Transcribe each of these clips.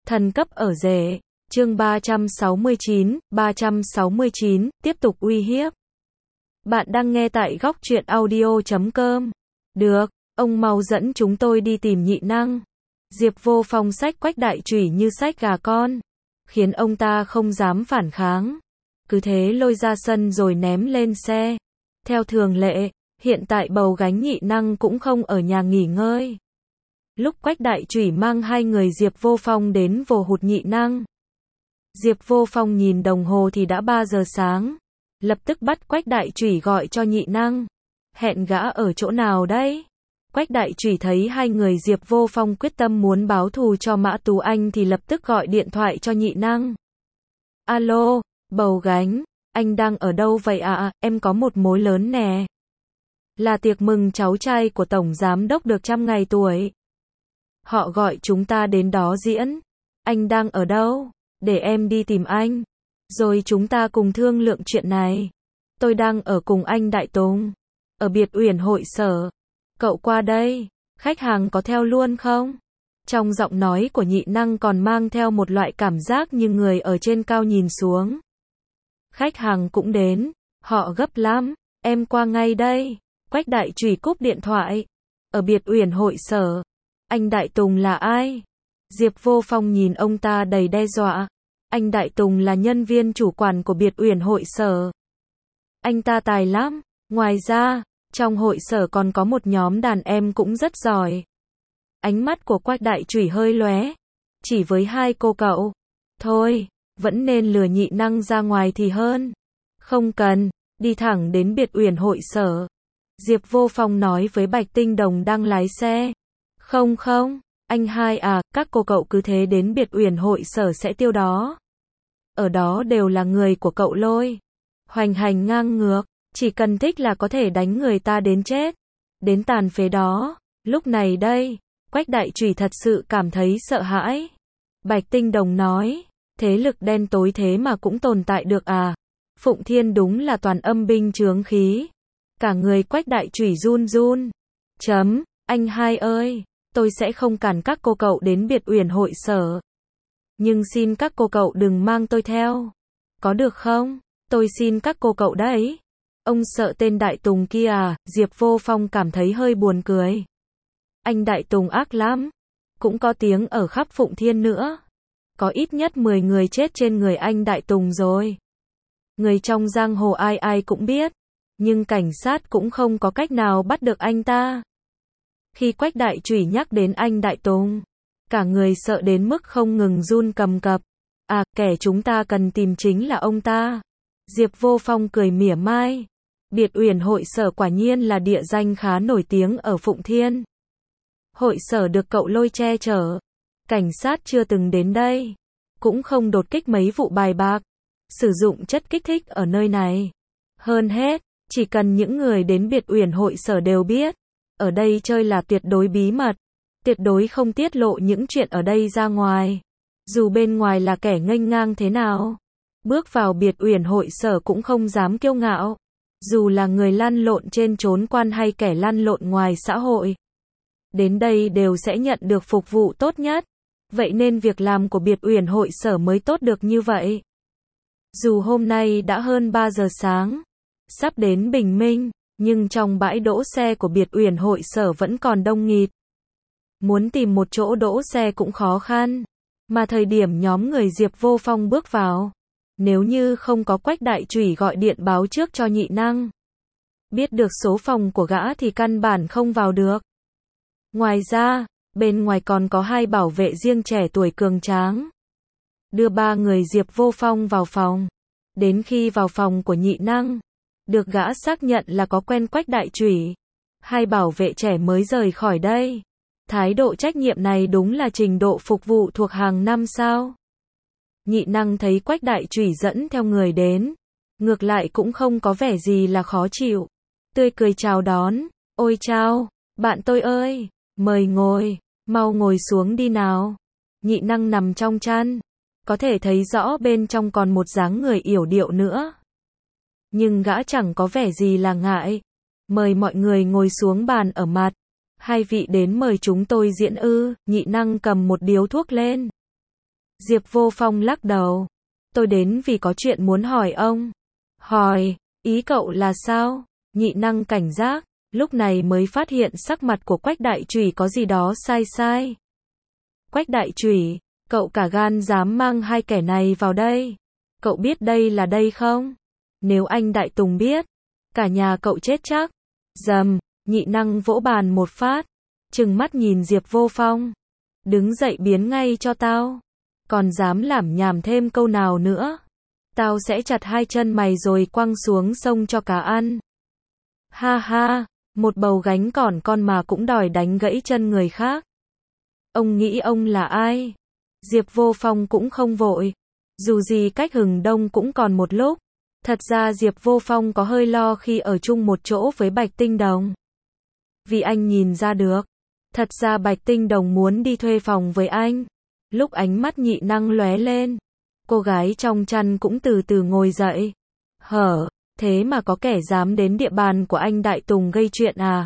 Thần cấp ở rể. Chương 369, tiếp tục uy hiếp. Bạn đang nghe tại góc truyện audio.com. Được, ông mau dẫn chúng tôi đi tìm nhị năng. Diệp Vô Phong xách Quách Đại Chủy như xách gà con, khiến ông ta không dám phản kháng. Cứ thế lôi ra sân rồi ném lên xe. Theo thường lệ, hiện tại bầu gánh nhị năng cũng không ở nhà nghỉ ngơi. Lúc Quách Đại Chủy mang hai người Diệp Vô Phong đến vồ hụt nhị năng, Diệp Vô Phong nhìn đồng hồ thì đã 3 giờ sáng. Lập tức bắt Quách Đại Chủy gọi cho nhị năng. Hẹn gã ở chỗ nào đấy? Quách Đại Chủy thấy hai người Diệp Vô Phong quyết tâm muốn báo thù cho Mã Tú Anh thì lập tức gọi điện thoại cho nhị năng. Alo, bầu gánh, anh đang ở đâu vậy ạ? Em có một mối lớn nè. Là tiệc mừng cháu trai của Tổng Giám Đốc được 100 ngày tuổi. Họ gọi chúng ta đến đó diễn. Anh đang ở đâu? Để em đi tìm anh. Rồi chúng ta cùng thương lượng chuyện này. Tôi đang ở cùng anh Đại Tùng. Ở biệt uyển hội sở. Cậu qua đây. Khách hàng có theo luôn không? Trong giọng nói của nhị năng còn mang theo một loại cảm giác như người ở trên cao nhìn xuống. Khách hàng cũng đến. Họ gấp lắm. Em qua ngay đây. Quách Đại Chủy cúp điện thoại. Ở biệt uyển hội sở. Anh Đại Tùng là ai? Diệp Vô Phong nhìn ông ta đầy đe dọa. Anh Đại Tùng là nhân viên chủ quản của biệt uyển hội sở. Anh ta tài lắm. Ngoài ra, trong hội sở còn có một nhóm đàn em cũng rất giỏi. Ánh mắt của Quách Đại Chủy hơi lóe. Chỉ với hai cô cậu. Thôi, vẫn nên lừa nhị năng ra ngoài thì hơn. Không cần, đi thẳng đến biệt uyển hội sở. Diệp Vô Phong nói với Bạch Tinh Đồng đang lái xe. Không, anh hai à, các cô cậu cứ thế đến biệt uyển hội sở sẽ tiêu đó. Ở đó đều là người của cậu Lôi. Hoành hành ngang ngược, chỉ cần thích là có thể đánh người ta đến chết. Đến tàn phế đó. Lúc này đây, Quách Đại Chủy thật sự cảm thấy sợ hãi. Bạch Tinh Đồng nói, thế lực đen tối thế mà cũng tồn tại được à? Phụng Thiên đúng là toàn âm binh chướng khí. Cả người Quách Đại Chủy run run. Anh hai ơi, tôi sẽ không cản các cô cậu đến biệt uyển hội sở. Nhưng xin các cô cậu đừng mang tôi theo. Có được không? Tôi xin các cô cậu đấy. Ông sợ tên Đại Tùng kia à? Diệp Vô Phong cảm thấy hơi buồn cười. Anh Đại Tùng ác lắm. Cũng có tiếng ở khắp Phụng Thiên nữa. Có ít nhất 10 người chết trên người anh Đại Tùng rồi. Người trong giang hồ ai ai cũng biết. Nhưng cảnh sát cũng không có cách nào bắt được anh ta. Khi Quách Đại Chủy nhắc đến anh Đại Tùng, cả người sợ đến mức không ngừng run cầm cập. À, kẻ chúng ta cần tìm chính là ông ta. Diệp Vô Phong cười mỉa mai. Biệt uyển hội sở quả nhiên là địa danh khá nổi tiếng ở Phụng Thiên. Hội sở được cậu Lôi che chở. Cảnh sát chưa từng đến đây. Cũng không đột kích mấy vụ bài bạc. Sử dụng chất kích thích ở nơi này. Hơn hết, chỉ cần những người đến biệt uyển hội sở đều biết. Ở đây chơi là tuyệt đối bí mật. Tuyệt đối không tiết lộ những chuyện ở đây ra ngoài. Dù bên ngoài là kẻ nghênh ngang thế nào. Bước vào biệt uyển hội sở cũng không dám kiêu ngạo. Dù là người lăn lộn trên chốn quan hay kẻ lăn lộn ngoài xã hội. Đến đây đều sẽ nhận được phục vụ tốt nhất. Vậy nên việc làm của biệt uyển hội sở mới tốt được như vậy. Dù hôm nay đã hơn 3 giờ sáng. Sắp đến bình minh. Nhưng trong bãi đỗ xe của biệt uyển hội sở vẫn còn đông nghịt. Muốn tìm một chỗ đỗ xe cũng khó khăn. Mà thời điểm nhóm người Diệp Vô Phong bước vào. Nếu như không có Quách Đại Chủy gọi điện báo trước cho nhị năng. Biết được số phòng của gã thì căn bản không vào được. Ngoài ra, bên ngoài còn có hai bảo vệ riêng trẻ tuổi cường tráng. Đưa 3 người Diệp Vô Phong vào phòng. Đến khi vào phòng của nhị năng. Được gã xác nhận là có quen Quách Đại Chủy. Hai bảo vệ trẻ mới rời khỏi đây. Thái độ trách nhiệm này đúng là trình độ phục vụ thuộc hàng năm sao. Nhị năng thấy Quách Đại Chủy dẫn theo người đến. Ngược lại cũng không có vẻ gì là khó chịu. Tươi cười chào đón. Ôi chao, bạn tôi ơi, mời ngồi, mau ngồi xuống đi nào. Nhị năng nằm trong chăn. Có thể thấy rõ bên trong còn một dáng người yểu điệu nữa. Nhưng gã chẳng có vẻ gì là ngại. Mời mọi người ngồi xuống bàn ở mặt. Hai vị đến mời chúng tôi diễn ư? Nhị năng cầm một điếu thuốc lên. Diệp Vô Phong lắc đầu. Tôi đến vì có chuyện muốn hỏi ông. Hỏi, ý cậu là sao? Nhị năng cảnh giác, lúc này mới phát hiện sắc mặt của Quách Đại Trùy có gì đó sai sai. Quách Đại Trùy, cậu cả gan dám mang hai kẻ này vào đây. Cậu biết đây là đây không? Nếu anh Đại Tùng biết, cả nhà cậu chết chắc. Dầm, nhị năng vỗ bàn một phát, trừng mắt nhìn Diệp Vô Phong. Đứng dậy biến ngay cho tao. Còn dám lảm nhảm thêm câu nào nữa, tao sẽ chặt hai chân mày rồi quăng xuống sông cho cá ăn. Ha ha, một bầu gánh còn con mà cũng đòi đánh gãy chân người khác. Ông nghĩ ông là ai? Diệp Vô Phong cũng không vội. Dù gì cách hừng đông cũng còn một lúc. Thật ra Diệp Vô Phong có hơi lo khi ở chung một chỗ với Bạch Tinh Đồng. Vì anh nhìn ra được. Thật ra Bạch Tinh Đồng muốn đi thuê phòng với anh. Lúc ánh mắt nhị năng lóe lên, cô gái trong chăn cũng từ từ ngồi dậy. Hở, thế mà có kẻ dám đến địa bàn của anh Đại Tùng gây chuyện à?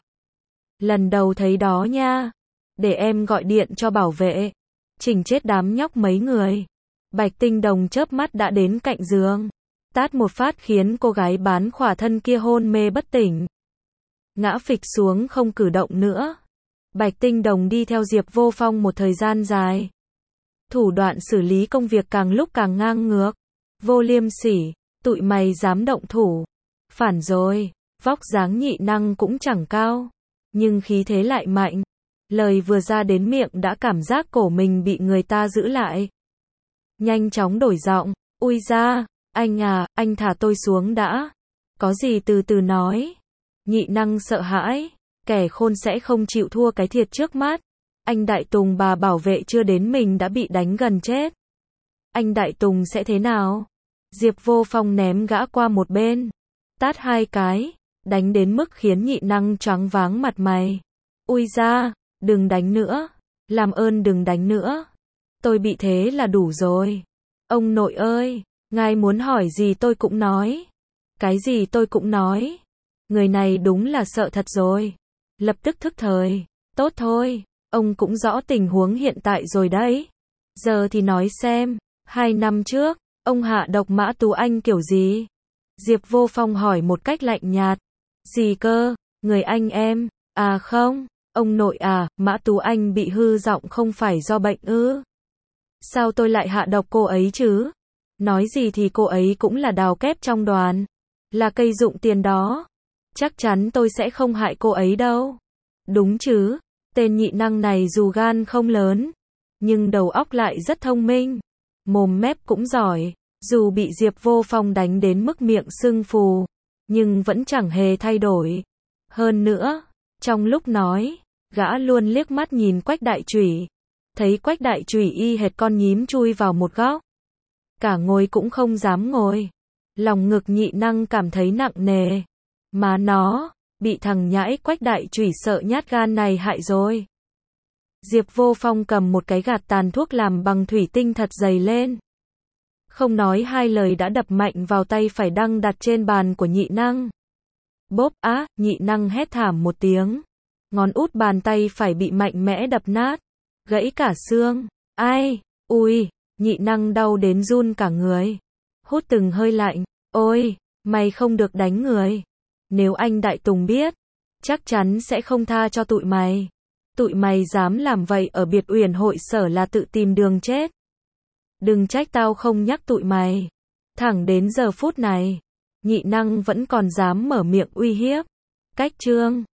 Lần đầu thấy đó nha. Để em gọi điện cho bảo vệ. Chỉnh chết đám nhóc mấy người. Bạch Tinh Đồng chớp mắt đã đến cạnh giường. Tát một phát khiến cô gái bán khỏa thân kia hôn mê bất tỉnh. Ngã phịch xuống không cử động nữa. Bạch Tinh Đồng đi theo Diệp Vô Phong một thời gian dài. Thủ đoạn xử lý công việc càng lúc càng ngang ngược. Vô liêm sỉ, tụi mày dám động thủ. Phản rồi, vóc dáng nhị năng cũng chẳng cao. Nhưng khí thế lại mạnh. Lời vừa ra đến miệng đã cảm giác cổ mình bị người ta giữ lại. Nhanh chóng đổi giọng, ui ra, anh à, anh thả tôi xuống đã. Có gì từ từ nói. Nhị năng sợ hãi, kẻ khôn sẽ không chịu thua cái thiệt trước mắt. Anh Đại Tùng bà bảo vệ chưa đến mình đã bị đánh gần chết. Anh Đại Tùng sẽ thế nào? Diệp Vô Phong ném gã qua một bên. Tát hai cái, đánh đến mức khiến nhị năng choáng váng mặt mày. Ui ra, đừng đánh nữa. Làm ơn đừng đánh nữa. Tôi bị thế là đủ rồi. Ông nội ơi, ngài muốn hỏi gì tôi cũng nói. Cái gì tôi cũng nói. Người này đúng là sợ thật rồi. Lập tức thức thời. Tốt thôi. Ông cũng rõ tình huống hiện tại rồi đấy. Giờ thì nói xem, 2 năm trước, ông hạ độc Mã Tú Anh kiểu gì? Diệp Vô Phong hỏi một cách lạnh nhạt. Gì cơ, người anh em? À không, ông nội à, Mã Tú Anh bị hư giọng không phải do bệnh ư? Sao tôi lại hạ độc cô ấy chứ? Nói gì thì cô ấy cũng là đào kép trong đoàn. Là cây dụng tiền đó. Chắc chắn tôi sẽ không hại cô ấy đâu. Đúng chứ? Tên nhị năng này dù gan không lớn, nhưng đầu óc lại rất thông minh. Mồm mép cũng giỏi. Dù bị Diệp Vô Phong đánh đến mức miệng sưng phù, nhưng vẫn chẳng hề thay đổi. Hơn nữa, trong lúc nói, gã luôn liếc mắt nhìn Quách Đại Trùy. Thấy Quách Đại Trùy y hệt con nhím chui vào một góc. Cả ngồi cũng không dám ngồi. Lòng ngực nhị năng cảm thấy nặng nề. Má nó, bị thằng nhãi Quách Đại Trùy sợ nhát gan này hại rồi. Diệp Vô Phong cầm một cái gạt tàn thuốc làm bằng thủy tinh thật dày lên. Không nói hai lời đã đập mạnh vào tay phải đang đặt trên bàn của nhị năng. Bốp á, nhị năng hét thảm một tiếng. Ngón út bàn tay phải bị mạnh mẽ đập nát. Gãy cả xương. Ai, ui, nhị năng đau đến run cả người. Hút từng hơi lạnh. Ôi, mày không được đánh người. Nếu anh Đại Tùng biết, chắc chắn sẽ không tha cho tụi mày. Tụi mày dám làm vậy ở biệt uyển hội sở là tự tìm đường chết. Đừng trách tao không nhắc tụi mày. Thẳng đến giờ phút này, nhị năng vẫn còn dám mở miệng uy hiếp. Cách chương